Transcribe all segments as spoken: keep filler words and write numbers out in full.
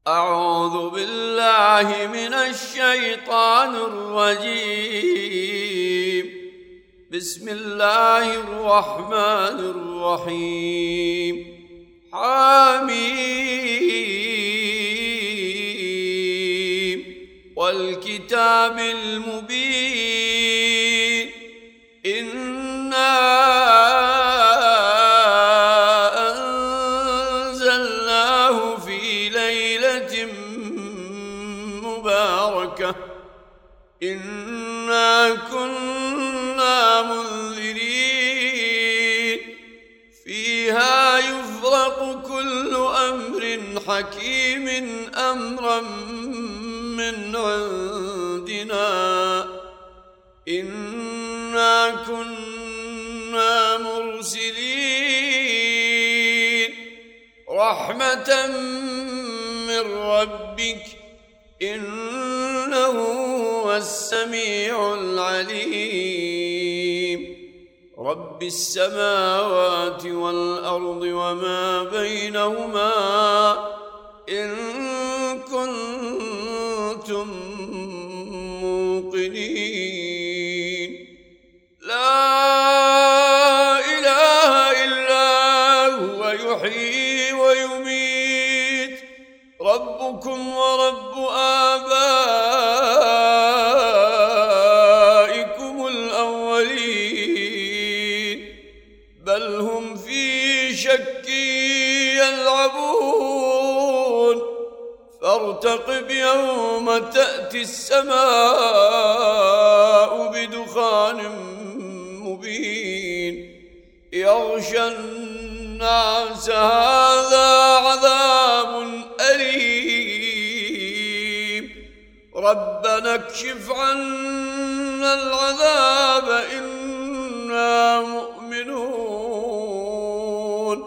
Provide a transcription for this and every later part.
أعوذ بالله من الشيطان الرجيم. بسم الله الرحمن الرحيم. حميم والكتاب المبين. إنا أنزلناه في ليلة مباركة إنا كنا منذرين فيها يفرق كل أمر حكيم أمرا من عندنا إنا كنا مرسلين رحمة من ربك إنه هو السميع العليم. رب السماوات والأرض وما بينهما إن كنتم موقنين. لا إله إلا هو يحيي ويميت. ربكم ورب آبائكم الأولين بل هم في شك يلعبون فارتقب يوم تأتي السماء بدخان مبين يغشى الناس هذا عذاب أليم. ربنا اكشف عنا العذاب إنا مؤمنون.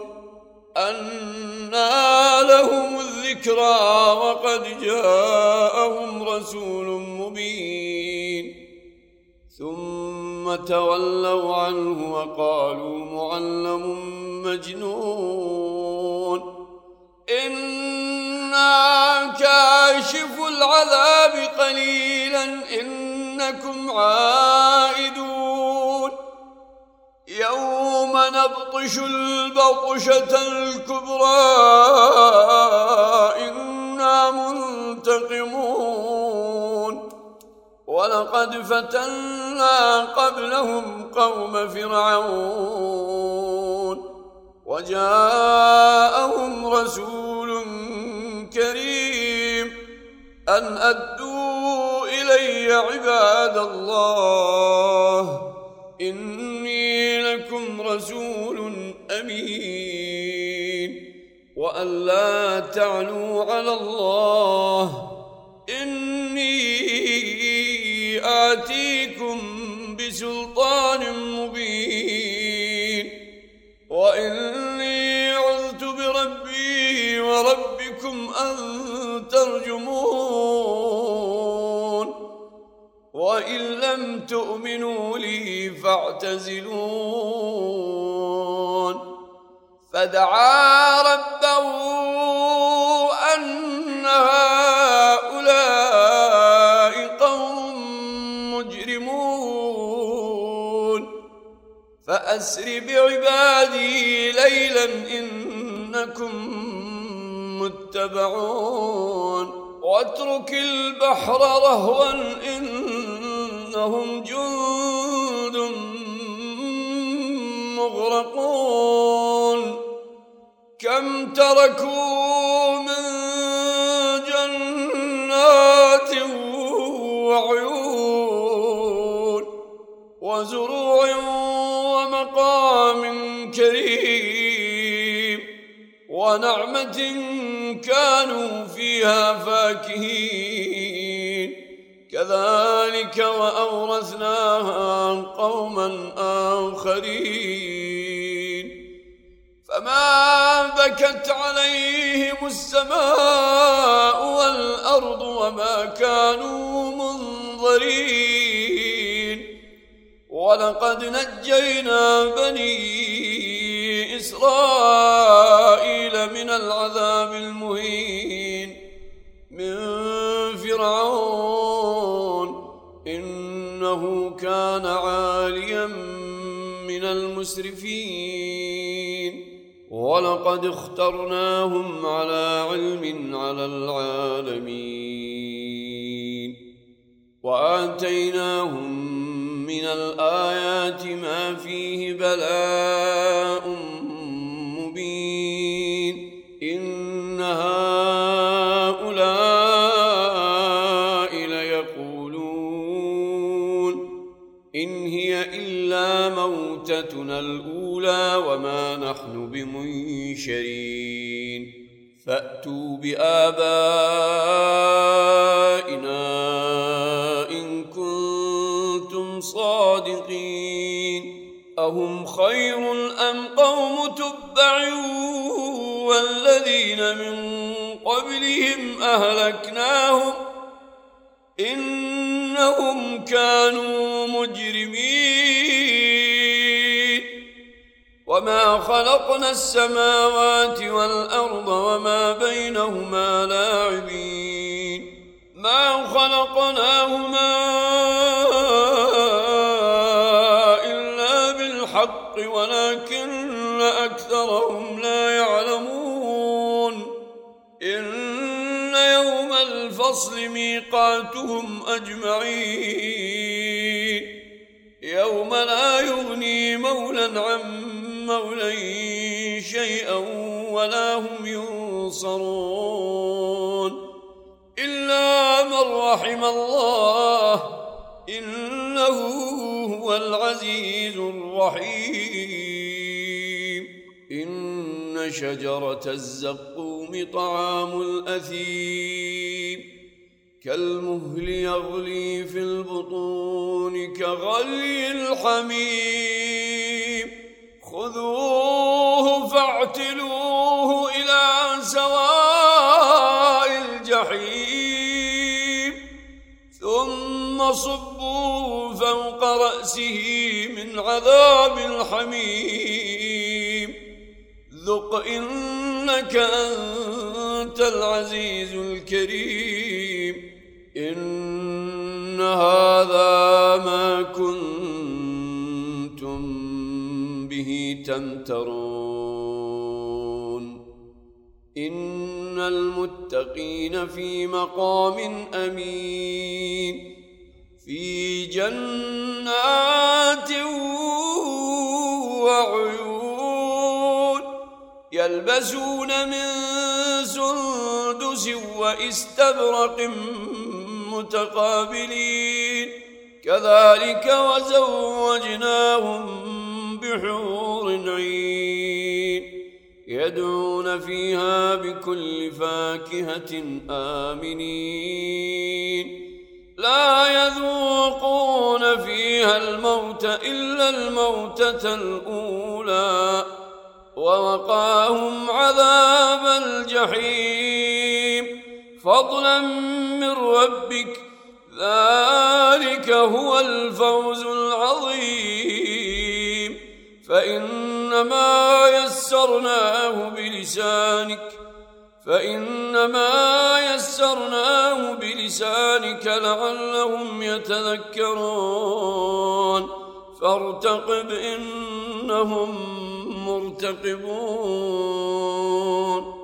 أنى لهم الذكرى وقد جاءهم رسول مبين ثم تولوا عنه وقالوا معلم مجنون. إنا كاشف العذاب قليلا إنكم عائدون. يوم نبطش البطشة الكبرى إنا منتقمون. ولقد فتنا قبلهم قوم فرعون وجاءهم رسول كريم أن أدوا إلي عباد الله إني لكم رسول أمين وأن لا تعلوا على الله إني آتيكم بسلطان مبين وإني عذت بربي وربكم أن ترجمون وإن لم تؤمنوا لي فاعتزلون. فدعا ربه أن هؤلاء قوم مجرمون فأسر بعبادي ليلا إنكم متبعون. واترك البحر رهوا إنهم جند مغرقون. كم تركوا من جنات وعيون وزروع ومقام كريم ونعمة كانوا فيها فاكهين. كذلك وأورثناها قوما آخرين. فما بكت عليهم السماء والأرض وما كانوا منظرين. ولقد نجينا بني إسرائيل من العذاب المهين المسرفين ولقد اخترناهم على علم على العالمين وآتيناهم من الآيات ما فيه بلاء مبين إن هؤلاء ليقولون إن هي إلا موتتنا الأولى وما نحن بمنشرين فأتوا بآبائنا إن كنتم صادقين أهم خير أم قوم تبع والذين من قبلهم أهلكناهم إنهم كانوا مجرمين وما خلقنا السماوات والأرض وما بينهما لاعبين ما خلقناهما إلا بالحق ولكن أكثرهم لا يعلمون إن يوم الفصل ميقاتهم أجمعين يوم لا يغني مولا عن مولا شيئا ولا هم ينصرون إلا من رحم الله إنه هو العزيز الرحيم إن شجرة الزقوم طعام الأثيم كالمهل يغلي في البطون كغلي الحميم خذوه فاعتلوه إلى سواء الجحيم ثم صبوا فوق رأسه من عذاب الحميم ذق إنك أنت العزيز الكريم إن هذا ما كنتم به تمترون إن المتقين في مقام أمين في جنات وعيون يلبسون من سندس وإستبرق متقابلين كذلك وزوجناهم بحور عين يدعون فيها بكل فاكهة آمنين لا يذوقون فيها الموت إلا الموتة الأولى ووقاهم عذاب الجحيم فضلا من ربك ذلك هو الفوز العظيم فإنما يسرناه بلسانك فإنما يسرناه بلسانك لعلهم يتذكرون فارتقب إنهم مرتقبون